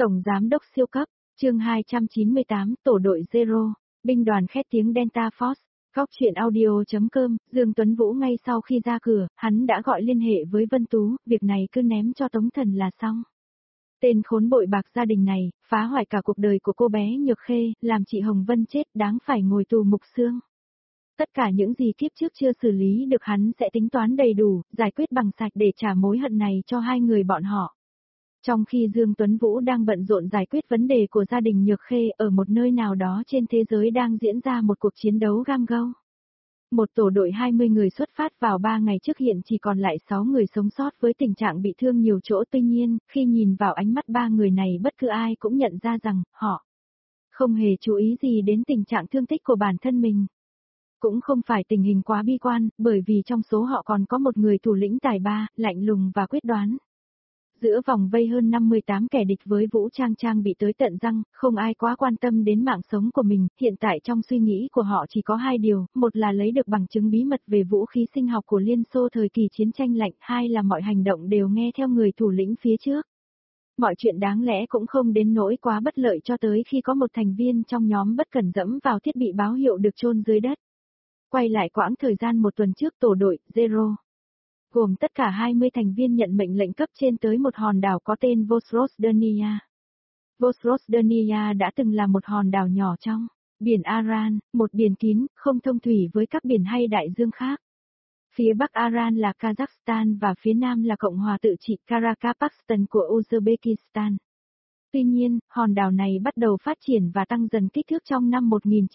Tổng Giám đốc siêu cấp, chương 298, Tổ đội Zero, binh đoàn khét tiếng Delta Force, góc chuyện audio.com, Dương Tuấn Vũ ngay sau khi ra cửa, hắn đã gọi liên hệ với Vân Tú, việc này cứ ném cho Tống Thần là xong. Tên khốn bội bạc gia đình này, phá hoại cả cuộc đời của cô bé Nhược Khê, làm chị Hồng Vân chết đáng phải ngồi tù mục xương. Tất cả những gì kiếp trước chưa xử lý được hắn sẽ tính toán đầy đủ, giải quyết bằng sạch để trả mối hận này cho hai người bọn họ. Trong khi Dương Tuấn Vũ đang bận rộn giải quyết vấn đề của gia đình Nhược Khê ở một nơi nào đó trên thế giới đang diễn ra một cuộc chiến đấu gam gâu. Một tổ đội 20 người xuất phát vào 3 ngày trước hiện chỉ còn lại 6 người sống sót với tình trạng bị thương nhiều chỗ, tuy nhiên, khi nhìn vào ánh mắt 3 người này bất cứ ai cũng nhận ra rằng, họ không hề chú ý gì đến tình trạng thương tích của bản thân mình. Cũng không phải tình hình quá bi quan, bởi vì trong số họ còn có một người thủ lĩnh tài ba, lạnh lùng và quyết đoán. Giữa vòng vây hơn 58 kẻ địch với vũ trang bị tới tận răng, không ai quá quan tâm đến mạng sống của mình, hiện tại trong suy nghĩ của họ chỉ có hai điều, một là lấy được bằng chứng bí mật về vũ khí sinh học của Liên Xô thời kỳ chiến tranh lạnh, hai là mọi hành động đều nghe theo người thủ lĩnh phía trước. Mọi chuyện đáng lẽ cũng không đến nỗi quá bất lợi cho tới khi có một thành viên trong nhóm bất cẩn dẫm vào thiết bị báo hiệu được chôn dưới đất. Quay lại quãng thời gian một tuần trước, tổ đội Zero, gồm tất cả 20 thành viên nhận mệnh lệnh cấp trên tới một hòn đảo có tên Vosrosdenia. Vosrosdenia đã từng là một hòn đảo nhỏ trong biển Aran, một biển kín, không thông thủy với các biển hay đại dương khác. Phía bắc Aran là Kazakhstan và phía nam là Cộng hòa tự trị Karakapakstan của Uzbekistan. Tuy nhiên, hòn đảo này bắt đầu phát triển và tăng dần kích thước trong năm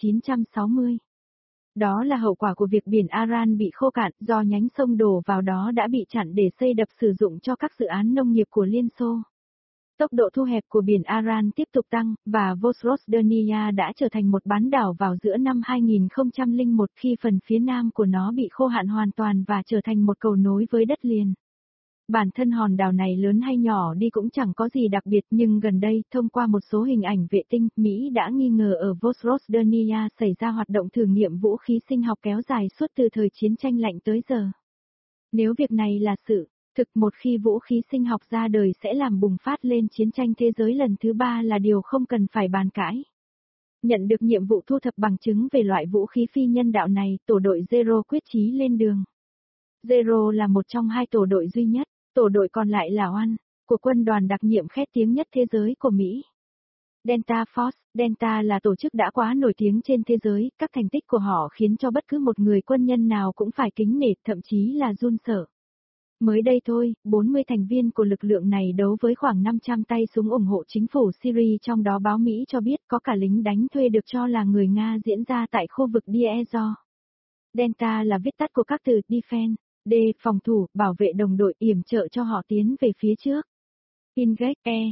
1960. Đó là hậu quả của việc biển Aran bị khô cạn do nhánh sông đổ vào đó đã bị chặn để xây đập sử dụng cho các dự án nông nghiệp của Liên Xô. Tốc độ thu hẹp của biển Aran tiếp tục tăng, và Vosrosdenia đã trở thành một bán đảo vào giữa năm 2001 khi phần phía nam của nó bị khô hạn hoàn toàn và trở thành một cầu nối với đất liền. Bản thân hòn đảo này lớn hay nhỏ đi cũng chẳng có gì đặc biệt, nhưng gần đây, thông qua một số hình ảnh vệ tinh, Mỹ đã nghi ngờ ở Vosrosdenia xảy ra hoạt động thử nghiệm vũ khí sinh học kéo dài suốt từ thời chiến tranh lạnh tới giờ. Nếu việc này là sự thực, một khi vũ khí sinh học ra đời sẽ làm bùng phát lên chiến tranh thế giới lần thứ 3 là điều không cần phải bàn cãi. Nhận được nhiệm vụ thu thập bằng chứng về loại vũ khí phi nhân đạo này, tổ đội Zero quyết chí lên đường. Zero là một trong hai tổ đội duy nhất. Tổ đội còn lại là One, của quân đoàn đặc nhiệm khét tiếng nhất thế giới của Mỹ. Delta Force, Delta là tổ chức đã quá nổi tiếng trên thế giới, các thành tích của họ khiến cho bất cứ một người quân nhân nào cũng phải kính nể, thậm chí là run sợ. Mới đây thôi, 40 thành viên của lực lượng này đấu với khoảng 500 tay súng ủng hộ chính phủ Syria, trong đó báo Mỹ cho biết có cả lính đánh thuê được cho là người Nga diễn ra tại khu vực Diezo. Delta là viết tắt của các từ Defense, D. Phòng thủ, bảo vệ đồng đội, yểm trợ cho họ tiến về phía trước. Engage,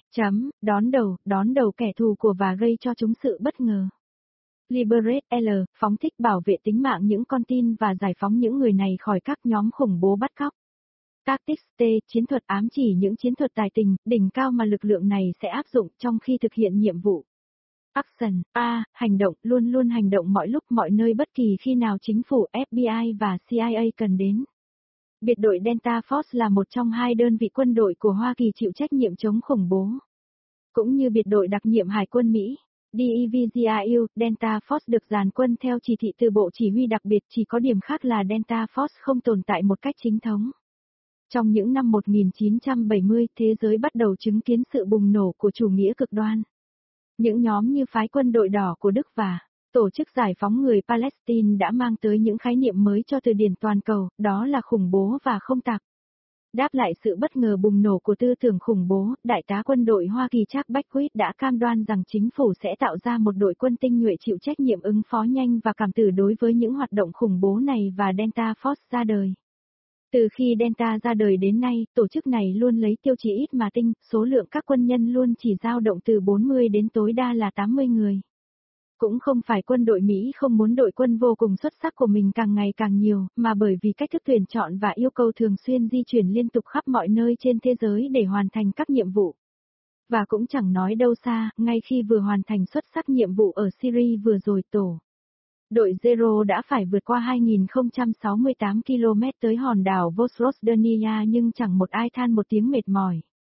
đón đầu kẻ thù của và gây cho chúng sự bất ngờ. Liberate, L. Phóng thích, bảo vệ tính mạng những con tin và giải phóng những người này khỏi các nhóm khủng bố bắt cóc. Tactics, T. Chiến thuật, ám chỉ những chiến thuật tài tình, đỉnh cao mà lực lượng này sẽ áp dụng trong khi thực hiện nhiệm vụ. Action, A. Hành động, luôn luôn hành động mọi lúc mọi nơi bất kỳ khi nào chính phủ, FBI và CIA cần đến. Biệt đội Delta Force là một trong hai đơn vị quân đội của Hoa Kỳ chịu trách nhiệm chống khủng bố. Cũng như biệt đội đặc nhiệm Hải quân Mỹ, DEVGIU, Delta Force được dàn quân theo chỉ thị từ Bộ Chỉ huy đặc biệt, chỉ có điểm khác là Delta Force không tồn tại một cách chính thống. Trong những năm 1970, thế giới bắt đầu chứng kiến sự bùng nổ của chủ nghĩa cực đoan. Những nhóm như phái quân đội đỏ của Đức và Tổ chức Giải phóng người Palestine đã mang tới những khái niệm mới cho từ điển toàn cầu, đó là khủng bố và không tặc. Đáp lại sự bất ngờ bùng nổ của tư tưởng khủng bố, Đại tá quân đội Hoa Kỳ Chuck Beckwith đã cam đoan rằng chính phủ sẽ tạo ra một đội quân tinh nhuệ chịu trách nhiệm ứng phó nhanh và cảm tử đối với những hoạt động khủng bố này, và Delta Force ra đời. Từ khi Delta ra đời đến nay, tổ chức này luôn lấy tiêu chí ít mà tinh, số lượng các quân nhân luôn chỉ dao động từ 40 đến tối đa là 80 người. Cũng không phải quân đội Mỹ không muốn đội quân vô cùng xuất sắc của mình càng ngày càng nhiều, mà bởi vì cách thức tuyển chọn và yêu cầu thường xuyên di chuyển liên tục khắp mọi nơi trên thế giới để hoàn thành các nhiệm vụ. Và cũng chẳng nói đâu xa, ngay khi vừa hoàn thành xuất sắc nhiệm vụ ở Syria vừa rồi, tổ đội Zero đã phải vượt qua 2068 km tới hòn đảo Vosrosdenia, nhưng chẳng một ai than một tiếng mệt mỏi.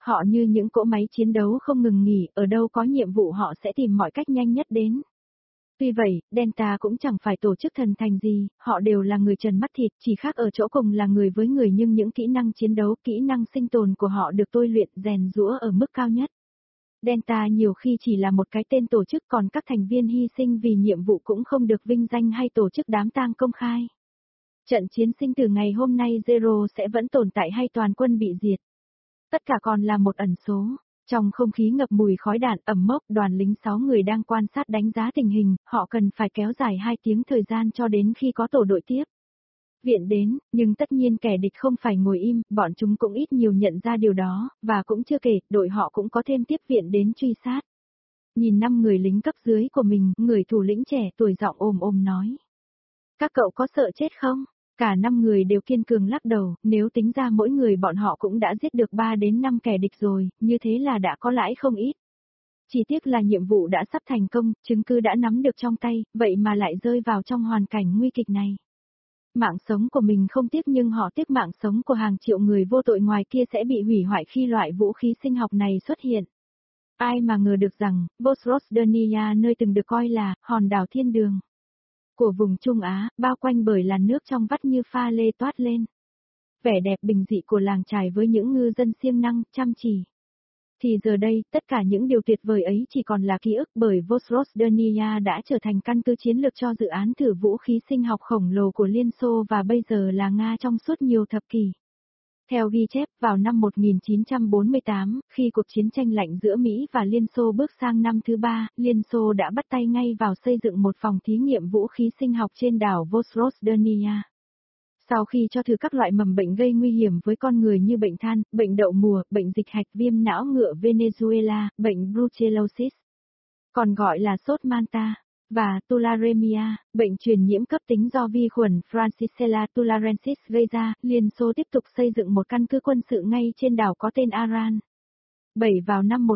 Họ như những cỗ máy chiến đấu không ngừng nghỉ, ở đâu có nhiệm vụ họ sẽ tìm mọi cách nhanh nhất đến. Tuy vậy, Delta cũng chẳng phải tổ chức thần thành gì, họ đều là người trần mắt thịt, chỉ khác ở chỗ cùng là người với người nhưng những kỹ năng chiến đấu, kỹ năng sinh tồn của họ được tôi luyện, rèn giũa ở mức cao nhất. Delta nhiều khi chỉ là một cái tên tổ chức còn các thành viên hy sinh vì nhiệm vụ cũng không được vinh danh hay tổ chức đám tang công khai. Trận chiến sinh từ ngày hôm nay Zero sẽ vẫn tồn tại hay toàn quân bị diệt. Tất cả còn là một ẩn số. Trong không khí ngập mùi khói đạn ẩm mốc, đoàn lính 6 người đang quan sát đánh giá tình hình, họ cần phải kéo dài 2 tiếng thời gian cho đến khi có tổ đội tiếp viện đến, nhưng tất nhiên kẻ địch không phải ngồi im, bọn chúng cũng ít nhiều nhận ra điều đó, và cũng chưa kể, đội họ cũng có thêm tiếp viện đến truy sát. Nhìn 5 người lính cấp dưới của mình, người thủ lĩnh trẻ tuổi giọng ồm ồm nói. Các cậu có sợ chết không? Cả 5 người đều kiên cường lắc đầu, nếu tính ra mỗi người bọn họ cũng đã giết được 3 đến 5 kẻ địch rồi, như thế là đã có lãi không ít. Chỉ tiếc là nhiệm vụ đã sắp thành công, chứng cứ đã nắm được trong tay, vậy mà lại rơi vào trong hoàn cảnh nguy kịch này. Mạng sống của mình không tiếc nhưng họ tiếc mạng sống của hàng triệu người vô tội ngoài kia sẽ bị hủy hoại khi loại vũ khí sinh học này xuất hiện. Ai mà ngờ được rằng, Vosrosdenia nơi từng được coi là hòn đảo thiên đường của vùng Trung Á, bao quanh bởi làn nước trong vắt như pha lê toát lên. Vẻ đẹp bình dị của làng chài với những ngư dân siêng năng, chăm chỉ. Thì giờ đây, tất cả những điều tuyệt vời ấy chỉ còn là ký ức bởi Vosrosdenia đã trở thành căn cứ chiến lược cho dự án thử vũ khí sinh học khổng lồ của Liên Xô và bây giờ là Nga trong suốt nhiều thập kỷ. Theo ghi chép, vào năm 1948, khi cuộc chiến tranh lạnh giữa Mỹ và Liên Xô bước sang năm thứ 3, Liên Xô đã bắt tay ngay vào xây dựng một phòng thí nghiệm vũ khí sinh học trên đảo Vosrosdenia. Sau khi cho thử các loại mầm bệnh gây nguy hiểm với con người như bệnh than, bệnh đậu mùa, bệnh dịch hạch, viêm não ngựa Venezuela, bệnh brucellosis, còn gọi là sốt Manta, và tularemia, bệnh truyền nhiễm cấp tính do vi khuẩn Francisella tularensis gây ra, Liên Xô tiếp tục xây dựng một căn cứ quân sự ngay trên đảo có tên Aran. Vào năm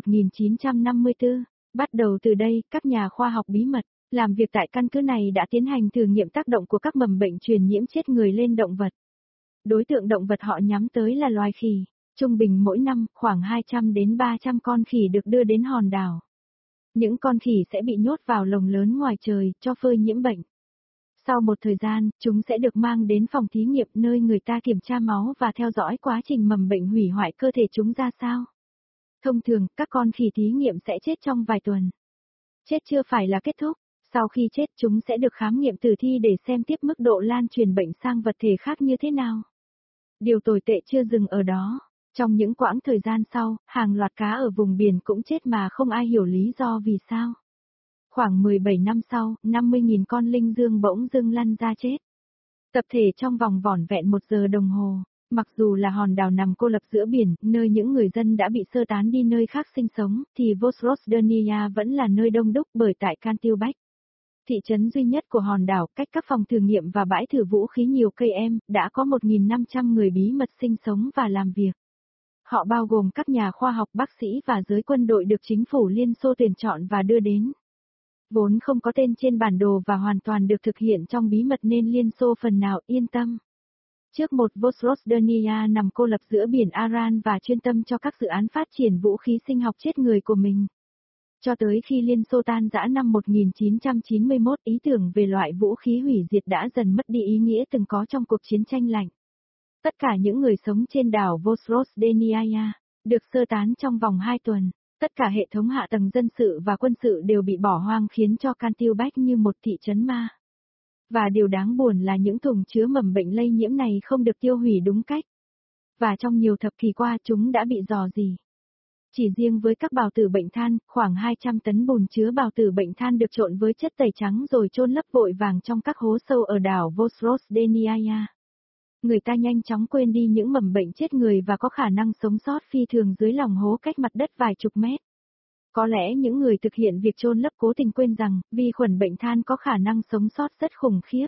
1954, bắt đầu từ đây, các nhà khoa học bí mật làm việc tại căn cứ này đã tiến hành thử nghiệm tác động của các mầm bệnh truyền nhiễm chết người lên động vật. Đối tượng động vật họ nhắm tới là loài khỉ. Trung bình mỗi năm, khoảng 200 đến 300 con khỉ được đưa đến hòn đảo. Những con khỉ sẽ bị nhốt vào lồng lớn ngoài trời, cho phơi nhiễm bệnh. Sau một thời gian, chúng sẽ được mang đến phòng thí nghiệm nơi người ta kiểm tra máu và theo dõi quá trình mầm bệnh hủy hoại cơ thể chúng ra sao. Thông thường, các con khỉ thí nghiệm sẽ chết trong vài tuần. Chết chưa phải là kết thúc. Sau khi chết chúng sẽ được khám nghiệm tử thi để xem tiếp mức độ lan truyền bệnh sang vật thể khác như thế nào. Điều tồi tệ chưa dừng ở đó. Trong những quãng thời gian sau, hàng loạt cá ở vùng biển cũng chết mà không ai hiểu lý do vì sao. Khoảng 17 năm sau, 50.000 con linh dương bỗng dưng lăn ra chết. Tập thể trong vòng vỏn vẹn 1 giờ đồng hồ. Mặc dù là hòn đảo nằm cô lập giữa biển, nơi những người dân đã bị sơ tán đi nơi khác sinh sống, thì Vosrosdenia vẫn là nơi đông đúc bởi tại Cantilbach. Thị trấn duy nhất của hòn đảo, cách các phòng thử nghiệm và bãi thử vũ khí nhiều cây em, đã có 1.500 người bí mật sinh sống và làm việc. Họ bao gồm các nhà khoa học, bác sĩ và giới quân đội được chính phủ Liên Xô tuyển chọn và đưa đến. Vốn không có tên trên bản đồ và hoàn toàn được thực hiện trong bí mật nên Liên Xô phần nào yên tâm. Trước một Vosrosdenia nằm cô lập giữa biển Aran và chuyên tâm cho các dự án phát triển vũ khí sinh học chết người của mình. Cho tới khi Liên Xô tan rã năm 1991, ý tưởng về loại vũ khí hủy diệt đã dần mất đi ý nghĩa từng có trong cuộc chiến tranh lạnh. Tất cả những người sống trên đảo Vosrosdenia được sơ tán trong vòng 2 tuần. Tất cả hệ thống hạ tầng dân sự và quân sự đều bị bỏ hoang khiến cho Cantilbach như một thị trấn ma. Và điều đáng buồn là những thùng chứa mầm bệnh lây nhiễm này không được tiêu hủy đúng cách. Và trong nhiều thập kỷ qua chúng đã bị rò rỉ. Chỉ riêng với các bào tử bệnh than, khoảng 200 tấn bùn chứa bào tử bệnh than được trộn với chất tẩy trắng rồi chôn lấp vội vàng trong các hố sâu ở đảo Vosrosdenia. Người ta nhanh chóng quên đi những mầm bệnh chết người và có khả năng sống sót phi thường dưới lòng hố cách mặt đất vài chục mét. Có lẽ những người thực hiện việc chôn lấp cố tình quên rằng, vi khuẩn bệnh than có khả năng sống sót rất khủng khiếp.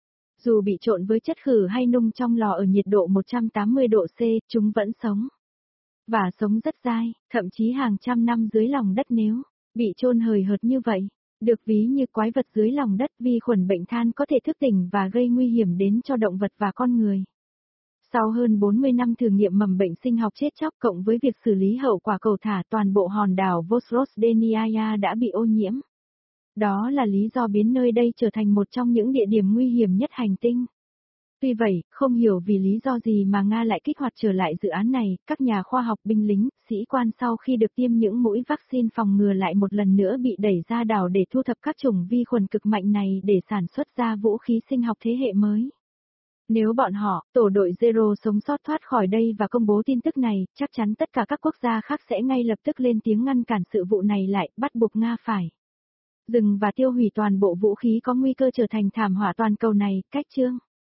Dù bị trộn với chất khử hay nung trong lò ở nhiệt độ 180 độ C, chúng vẫn sống. Và sống rất dai, thậm chí hàng trăm năm dưới lòng đất nếu bị chôn hời hợt như vậy. Được ví như quái vật dưới lòng đất, vi khuẩn bệnh than có thể thức tỉnh và gây nguy hiểm đến cho động vật và con người. Sau hơn 40 năm thử nghiệm mầm bệnh sinh học chết chóc cộng với việc xử lý hậu quả cầu thả, toàn bộ hòn đảo Vosrosdeniaya đã bị ô nhiễm. Đó là lý do biến nơi đây trở thành một trong những địa điểm nguy hiểm nhất hành tinh. Tuy vậy, không hiểu vì lý do gì mà Nga lại kích hoạt trở lại dự án này, các nhà khoa học, binh lính, sĩ quan sau khi được tiêm những mũi vaccine phòng ngừa lại một lần nữa bị đẩy ra đảo để thu thập các chủng vi khuẩn cực mạnh này để sản xuất ra vũ khí sinh học thế hệ mới. Nếu bọn họ, tổ đội Zero sống sót thoát khỏi đây và công bố tin tức này, chắc chắn tất cả các quốc gia khác sẽ ngay lập tức lên tiếng ngăn cản sự vụ này lại, bắt buộc Nga phải dừng và tiêu hủy toàn bộ vũ khí có nguy cơ trở thành thảm họa toàn cầu này, cách chương.